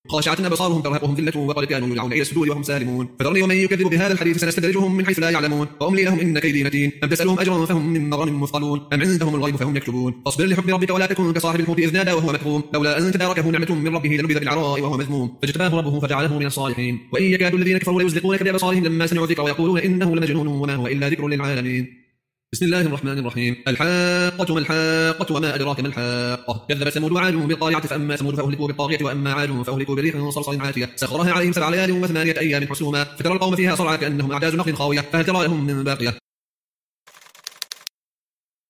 خاشعة أبصارهم ترهقهم ذلة وقد كانوا يدعون إلى السجود وهم سالمون فذرني ومن يكذب بهذا الحديث سنستدرجهم من حيث لا يعلمون وأملي لهم إن كيدي متين أم تسألهم أجرا فهم من مغرم مثقلون أم عندهم الغيب فهم يكتبون فاصبر لحكم ربك ولا تكن كصاحب الحوت إذ نادى وهو مكظوم لولا أن تداركه نعمة من ربه لنبذ بالعراء وهو مذموم فاجتباه ربه فجعله من الصالحين وإن يكاد الذين كفروا ليزلقونك بأبصارهم لما سمعوا الذكر ويقولون إنه لمجنون وما هو إلا ذكر للعالمين. بسم الله الرحمن الرحيم. الحاقة ما الحاقة وما أدراك ما الحاقة كذب ثمود وعاد بالقارعة فأما ثمود فأهلكوا بالطاغية وأما عاد فأهلكوا بريح صرصر عاتية سخرها عليهم 7 ليال و8 أيام حسوما فترى القوم فيها صرعى كأنهم أعجاز نخل خاوية فهل ترى لهم من باقية